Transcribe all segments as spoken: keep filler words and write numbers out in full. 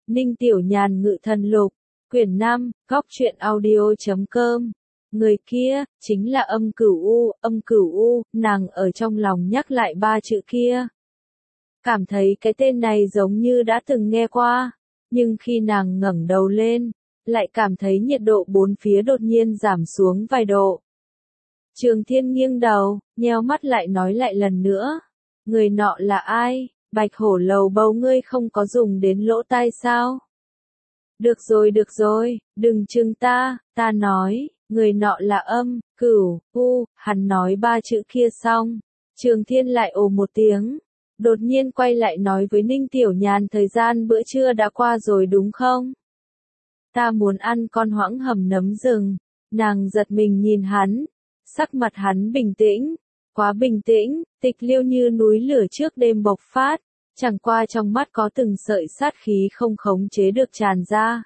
Ninh Tiểu Nhàn ngự thần lục, quyển năm, góc truyện audio chấm com. Người kia, chính là Âm Cửu U, Âm Cửu U, nàng ở trong lòng nhắc lại ba chữ kia. Cảm thấy cái tên này giống như đã từng nghe qua, nhưng khi nàng ngẩng đầu lên, lại cảm thấy nhiệt độ bốn phía đột nhiên giảm xuống vài độ. Trường Thiên nghiêng đầu, nheo mắt lại nói lại lần nữa. Người nọ là ai? Bạch hổ lầu bầu ngươi không có dùng đến lỗ tai sao? Được rồi được rồi, đừng chừng ta, ta nói, người nọ là Âm, Cửu, U, hắn nói ba chữ kia xong. Trường Thiên lại ồ một tiếng, đột nhiên quay lại nói với Ninh Tiểu Nhàn thời gian bữa trưa đã qua rồi đúng không? Ta muốn ăn con hoãng hầm nấm rừng. Nàng giật mình nhìn hắn, sắc mặt hắn bình tĩnh, quá bình tĩnh, tịch liêu như núi lửa trước đêm bộc phát, chẳng qua trong mắt có từng sợi sát khí không khống chế được tràn ra.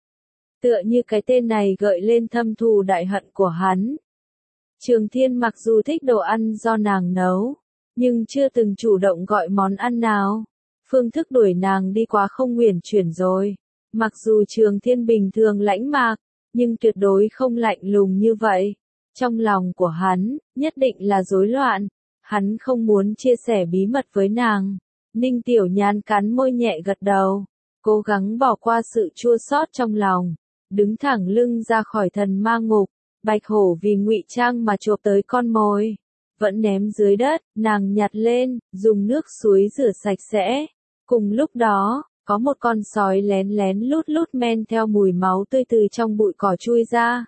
Tựa như cái tên này gợi lên thâm thù đại hận của hắn. Trường Thiên mặc dù thích đồ ăn do nàng nấu, nhưng chưa từng chủ động gọi món ăn nào. Phương thức đuổi nàng đi quá không uyển chuyển rồi. Mặc dù Trường Thiên bình thường lãnh mạc, nhưng tuyệt đối không lạnh lùng như vậy. Trong lòng của hắn, nhất định là rối loạn. Hắn không muốn chia sẻ bí mật với nàng. Ninh Tiểu Nhàn cắn môi nhẹ gật đầu, cố gắng bỏ qua sự chua xót trong lòng, đứng thẳng lưng ra khỏi thần ma ngục. Bạch hổ vì ngụy trang mà chộp tới con mồi, vẫn ném dưới đất, nàng nhặt lên, dùng nước suối rửa sạch sẽ. Cùng lúc đó, có một con sói lén lén lút lút men theo mùi máu tươi từ trong bụi cỏ chui ra.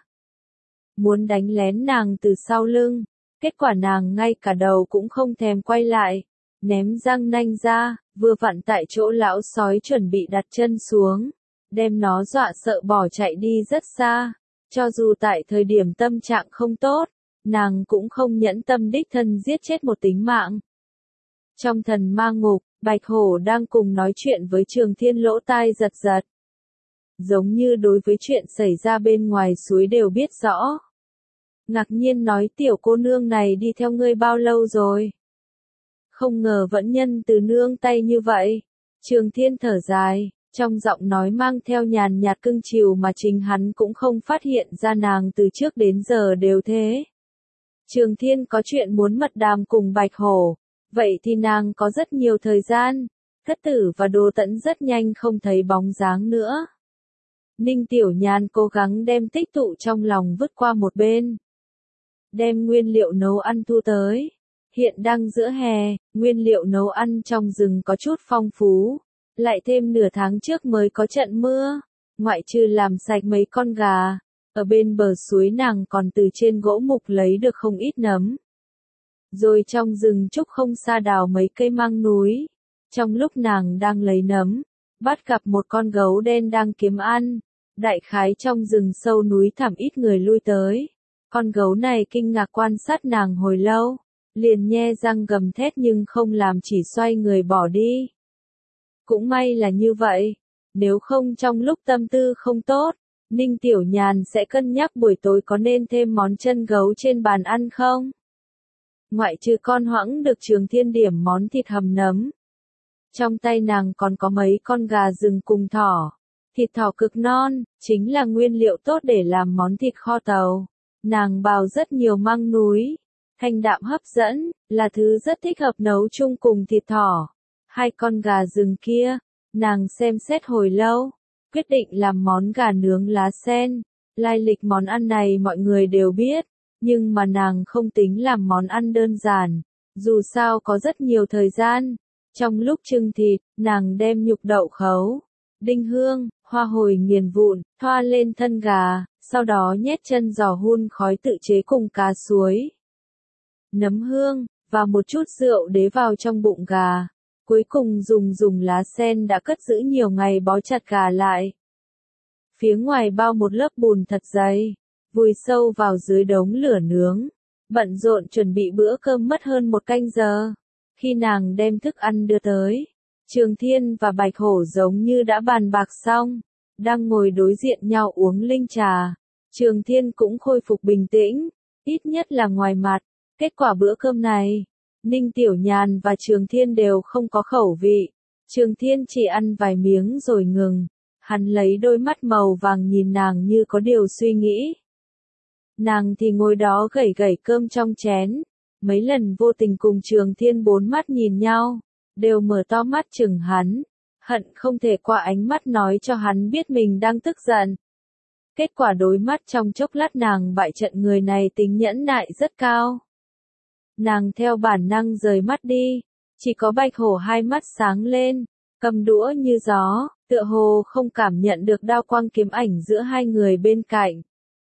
Muốn đánh lén nàng từ sau lưng, kết quả nàng ngay cả đầu cũng không thèm quay lại, ném răng nanh ra, vừa vặn tại chỗ lão sói chuẩn bị đặt chân xuống, đem nó dọa sợ bỏ chạy đi rất xa. Cho dù tại thời điểm tâm trạng không tốt, nàng cũng không nhẫn tâm đích thân giết chết một tính mạng. Trong thần ma ngục, Bạch Hổ đang cùng nói chuyện với Trường Thiên lỗ tai giật giật. Giống như đối với chuyện xảy ra bên ngoài suối đều biết rõ. Ngạc nhiên nói tiểu cô nương này đi theo ngươi bao lâu rồi? Không ngờ vẫn nhân từ nương tay như vậy. Trường Thiên thở dài, trong giọng nói mang theo nhàn nhạt cưng chiều mà chính hắn cũng không phát hiện ra nàng từ trước đến giờ đều thế. Trường Thiên có chuyện muốn mật đàm cùng Bạch Hổ, vậy thì nàng có rất nhiều thời gian. Thất Tử và Đồ Tẫn rất nhanh không thấy bóng dáng nữa. Ninh Tiểu Nhàn cố gắng đem tích tụ trong lòng vứt qua một bên. Đem nguyên liệu nấu ăn thu tới. Hiện đang giữa hè, nguyên liệu nấu ăn trong rừng có chút phong phú. Lại thêm nửa tháng trước mới có trận mưa. Ngoại trừ làm sạch mấy con gà, ở bên bờ suối nàng còn từ trên gỗ mục lấy được không ít nấm. Rồi trong rừng trúc không xa đào mấy cây măng núi. Trong lúc nàng đang lấy nấm, bắt gặp một con gấu đen đang kiếm ăn. Đại khái trong rừng sâu núi thẳm ít người lui tới. Con gấu này kinh ngạc quan sát nàng hồi lâu, liền nhe răng gầm thét nhưng không làm chỉ xoay người bỏ đi. Cũng may là như vậy, nếu không trong lúc tâm tư không tốt, Ninh Tiểu Nhàn sẽ cân nhắc buổi tối có nên thêm món chân gấu trên bàn ăn không? Ngoại trừ con hoãng được Trường Thiên điểm món thịt hầm nấm. Trong tay nàng còn có mấy con gà rừng cùng thỏ. Thịt thỏ cực non, chính là nguyên liệu tốt để làm món thịt kho tàu. Nàng bào rất nhiều măng núi, thanh đạm hấp dẫn, là thứ rất thích hợp nấu chung cùng thịt thỏ. Hai con gà rừng kia, nàng xem xét hồi lâu, quyết định làm món gà nướng lá sen. Lai lịch món ăn này mọi người đều biết, nhưng mà nàng không tính làm món ăn đơn giản, dù sao có rất nhiều thời gian. Trong lúc trưng thịt, nàng đem nhục đậu khấu, đinh hương, hoa hồi nghiền vụn, thoa lên thân gà, sau đó nhét chân giò hun khói tự chế cùng cá suối, nấm hương, và một chút rượu đế vào trong bụng gà. Cuối cùng dùng dùng lá sen đã cất giữ nhiều ngày bó chặt gà lại. Phía ngoài bao một lớp bùn thật dày, vùi sâu vào dưới đống lửa nướng. Bận rộn chuẩn bị bữa cơm mất hơn một canh giờ. Khi nàng đem thức ăn đưa tới, Trường Thiên và Bạch Hổ giống như đã bàn bạc xong, đang ngồi đối diện nhau uống linh trà. Trường Thiên cũng khôi phục bình tĩnh, ít nhất là ngoài mặt. Kết quả bữa cơm này, Ninh Tiểu Nhàn và Trường Thiên đều không có khẩu vị. Trường Thiên chỉ ăn vài miếng rồi ngừng, Hắn lấy đôi mắt màu vàng nhìn nàng như có điều suy nghĩ. Nàng thì ngồi đó gẩy gẩy cơm trong chén, mấy lần vô tình cùng Trường Thiên bốn mắt nhìn nhau, đều mở to mắt chừng hắn, hận không thể qua ánh mắt nói cho hắn biết mình đang tức giận. Kết quả đối mắt trong chốc lát nàng bại trận, người này tính nhẫn nại rất cao. Nàng theo bản năng rời mắt đi, chỉ có Bạch Hổ hai mắt sáng lên, cầm đũa như gió, tựa hồ không cảm nhận được đao quang kiếm ảnh giữa hai người bên cạnh.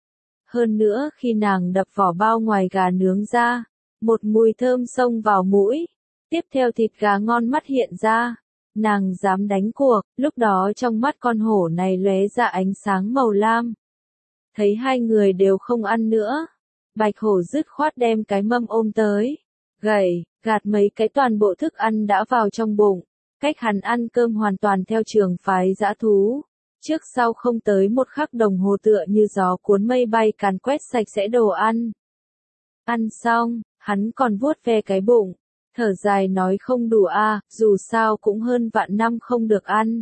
Hơn nữa khi nàng đập vỏ bao ngoài gà nướng ra, một mùi thơm xông vào mũi, tiếp theo thịt gà ngon mắt hiện ra, nàng dám đánh cuộc, lúc đó trong mắt con hổ này lóe ra ánh sáng màu lam. Thấy hai người đều không ăn nữa, Bạch Hổ dứt khoát đem cái mâm ôm tới, gẩy, gạt mấy cái toàn bộ thức ăn đã vào trong bụng, cách hắn ăn cơm hoàn toàn theo trường phái dã thú. Trước sau không tới một khắc đồng hồ tựa như gió cuốn mây bay càn quét sạch sẽ đồ ăn. Ăn xong, hắn còn vuốt ve cái bụng, thở dài nói không đủ a, à, dù sao cũng hơn vạn năm không được ăn.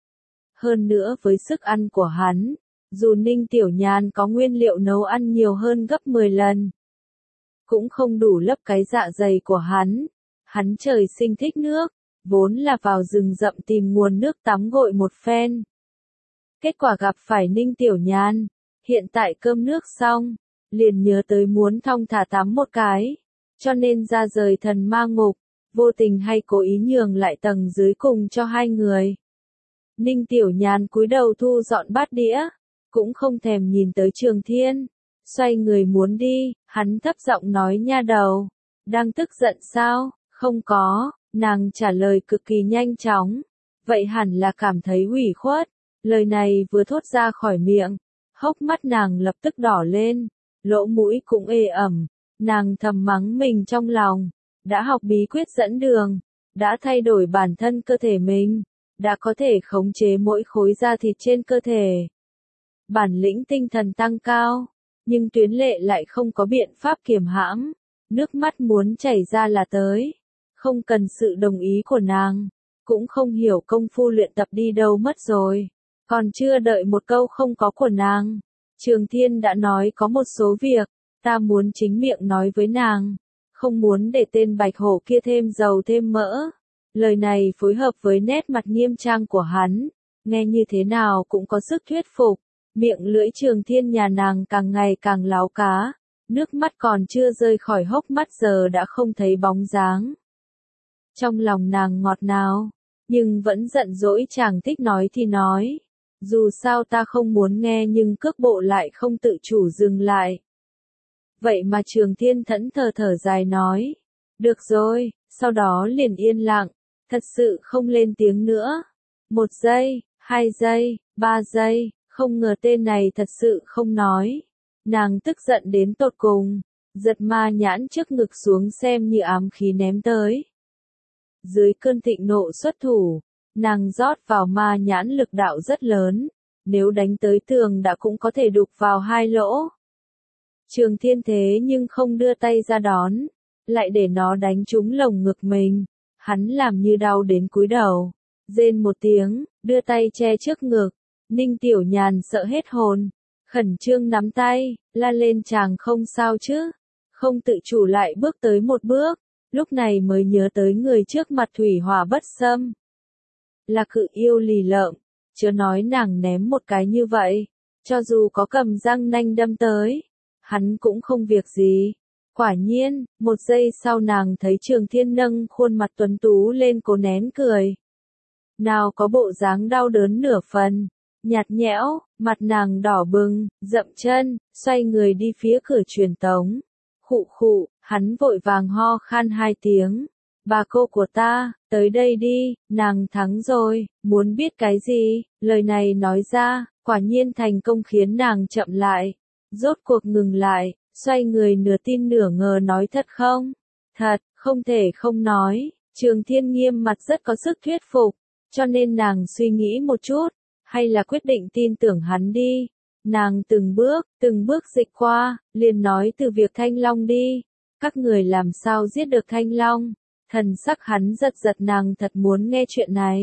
Hơn nữa với sức ăn của hắn, dù Ninh Tiểu Nhàn có nguyên liệu nấu ăn nhiều hơn gấp mười lần, cũng không đủ lấp cái dạ dày của hắn. Hắn trời sinh thích nước, vốn là vào rừng rậm tìm nguồn nước tắm gội một phen. Kết quả gặp phải Ninh Tiểu Nhàn, hiện tại cơm nước xong, liền nhớ tới muốn thong thả tắm một cái, cho nên ra rời thần ma ngục, vô tình hay cố ý nhường lại tầng dưới cùng cho hai người. Ninh Tiểu Nhàn cúi đầu thu dọn bát đĩa, cũng không thèm nhìn tới Trường Thiên, xoay người muốn đi, hắn thấp giọng nói nha đầu, đang tức giận sao, không có, nàng trả lời cực kỳ nhanh chóng, vậy hẳn là cảm thấy ủy khuất. Lời này vừa thốt ra khỏi miệng, hốc mắt nàng lập tức đỏ lên, lỗ mũi cũng ê ẩm, nàng thầm mắng mình trong lòng, đã học bí quyết dẫn đường, đã thay đổi bản thân cơ thể mình, đã có thể khống chế mỗi khối da thịt trên cơ thể. Bản lĩnh tinh thần tăng cao, nhưng Tuyến Lệ lại không có biện pháp kiềm hãm, nước mắt muốn chảy ra là tới, không cần sự đồng ý của nàng, cũng không hiểu công phu luyện tập đi đâu mất rồi. Còn chưa đợi một câu không có của nàng, Trường Thiên đã nói có một số việc, ta muốn chính miệng nói với nàng, không muốn để tên Bạch Hổ kia thêm dầu thêm mỡ. Lời này phối hợp với nét mặt nghiêm trang của hắn, nghe như thế nào cũng có sức thuyết phục, miệng lưỡi Trường Thiên nhà nàng càng ngày càng láo cá, nước mắt còn chưa rơi khỏi hốc mắt giờ đã không thấy bóng dáng. Trong lòng nàng ngọt ngào, nhưng vẫn giận dỗi chàng thích nói thì nói. Dù sao ta không muốn nghe nhưng cước bộ lại không tự chủ dừng lại. Vậy mà Trường Thiên thẫn thờ thở dài nói. Được rồi, sau đó liền yên lặng, thật sự không lên tiếng nữa. Một giây, hai giây, ba giây, không ngờ tên này thật sự không nói. Nàng tức giận đến tột cùng, giật ma nhãn trước ngực xuống xem như ám khí ném tới. Dưới cơn thịnh nộ xuất thủ, nàng rót vào ma nhãn lực đạo rất lớn, nếu đánh tới tường đã cũng có thể đục vào hai lỗ. Trường Thiên thế nhưng không đưa tay ra đón, lại để nó đánh trúng lồng ngực mình, hắn làm như đau đến cúi đầu, rên một tiếng, đưa tay che trước ngực, Ninh Tiểu Nhàn sợ hết hồn, khẩn trương nắm tay, la lên chàng không sao chứ, không tự chủ lại bước tới một bước, lúc này mới nhớ tới người trước mặt thủy hỏa bất xâm. Là cự yêu lì lợm, chớ nói nàng ném một cái như vậy, cho dù có cầm răng nanh đâm tới, hắn cũng không việc gì. Quả nhiên, một giây sau nàng thấy Trường Thiên nâng khuôn mặt tuấn tú lên cố nén cười. Nào có bộ dáng đau đớn nửa phần, nhạt nhẽo, mặt nàng đỏ bừng, dậm chân, xoay người đi phía cửa truyền tống. Khụ khụ, hắn vội vàng ho khan hai tiếng. Bà cô của ta, tới đây đi, nàng thắng rồi, muốn biết cái gì, lời này nói ra, quả nhiên thành công khiến nàng chậm lại, rốt cuộc ngừng lại, xoay người nửa tin nửa ngờ nói thật không? Thật, không thể không nói, Trường Thiên nghiêm mặt rất có sức thuyết phục, cho nên nàng suy nghĩ một chút, hay là quyết định tin tưởng hắn đi. Nàng từng bước, từng bước dịch qua, liền nói từ việc Thanh Long đi, các người làm sao giết được Thanh Long? Thần sắc hắn giật giật, nàng thật muốn nghe chuyện này.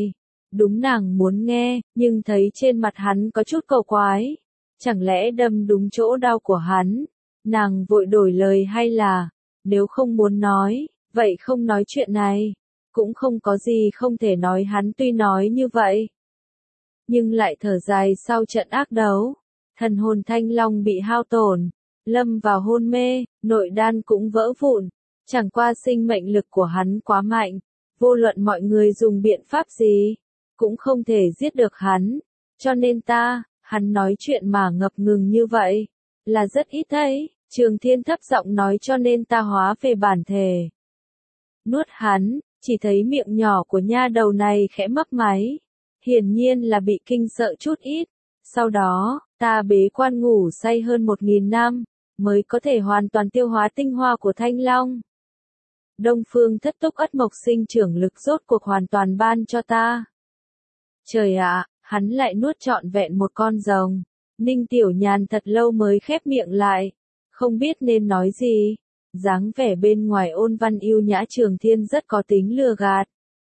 Đúng nàng muốn nghe, nhưng thấy trên mặt hắn có chút cầu quái. Chẳng lẽ đâm đúng chỗ đau của hắn? Nàng vội đổi lời hay là, nếu không muốn nói, vậy không nói chuyện này. Cũng không có gì không thể nói, hắn tuy nói như vậy. Nhưng lại thở dài sau trận ác đấu. Thần hồn Thanh Long bị hao tổn, lâm vào hôn mê, nội đan cũng vỡ vụn. Chẳng qua sinh mệnh lực của hắn quá mạnh, vô luận mọi người dùng biện pháp gì, cũng không thể giết được hắn. Cho nên ta, hắn nói chuyện mà ngập ngừng như vậy, là rất ít thấy. Trường Thiên thấp giọng nói, cho nên ta hóa về bản thể. Nuốt hắn, chỉ thấy miệng nhỏ của nha đầu này khẽ mấp máy. Hiển nhiên là bị kinh sợ chút ít. Sau đó, ta bế quan ngủ say hơn một nghìn năm, mới có thể hoàn toàn tiêu hóa tinh hoa của Thanh Long. Đông Phương Thất Túc Ất Mộc sinh trưởng lực rốt cuộc hoàn toàn ban cho ta. Trời ạ, hắn lại nuốt trọn vẹn một con rồng. Ninh Tiểu Nhàn thật lâu mới khép miệng lại, không biết nên nói gì. Dáng vẻ bên ngoài ôn văn yêu nhã Trường Thiên rất có tính lừa gạt.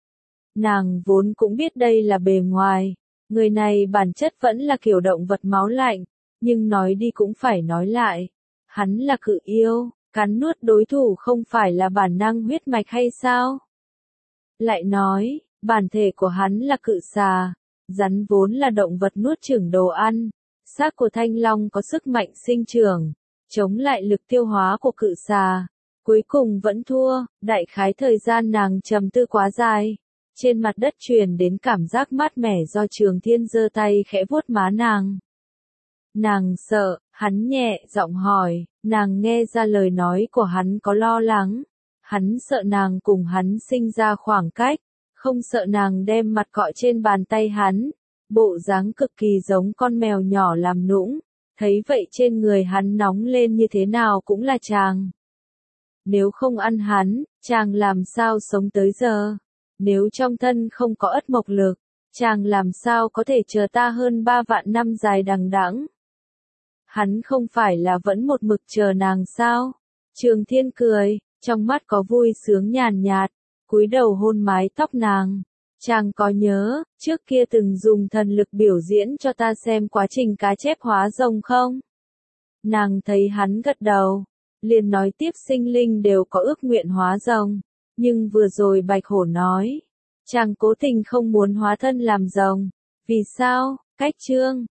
Nàng vốn cũng biết đây là bề ngoài, người này bản chất vẫn là kiểu động vật máu lạnh, nhưng nói đi cũng phải nói lại. Hắn là cự yêu, cắn nuốt đối thủ không phải là bản năng huyết mạch hay sao? Lại nói, bản thể của hắn là cự xà, rắn vốn là động vật nuốt chửng đồ ăn, xác của Thanh Long có sức mạnh sinh trưởng, chống lại lực tiêu hóa của cự xà. Cuối cùng vẫn thua, đại khái thời gian nàng trầm tư quá dài. Trên mặt đất truyền đến cảm giác mát mẻ do Trường Thiên giơ tay khẽ vuốt má nàng. Nàng sợ, hắn nhẹ giọng hỏi, nàng nghe ra lời nói của hắn có lo lắng. Hắn sợ nàng cùng hắn sinh ra khoảng cách, không sợ nàng đem mặt cọ trên bàn tay hắn. Bộ dáng cực kỳ giống con mèo nhỏ làm nũng, thấy vậy trên người hắn nóng lên như thế nào cũng là chàng. Nếu không ăn hắn, chàng làm sao sống tới giờ? Nếu trong thân không có ất mộc lực, chàng làm sao có thể chờ ta hơn ba vạn năm dài đằng đẵng? Hắn không phải là vẫn một mực chờ nàng sao? Trường Thiên cười, trong mắt có vui sướng nhàn nhạt, cúi đầu hôn mái tóc nàng. Chàng có nhớ, trước kia từng dùng thần lực biểu diễn cho ta xem quá trình cá chép hóa rồng không? Nàng thấy hắn gật đầu, liền nói tiếp, sinh linh đều có ước nguyện hóa rồng. Nhưng vừa rồi Bạch Hổ nói, chàng cố tình không muốn hóa thân làm rồng. Vì sao? Cách chương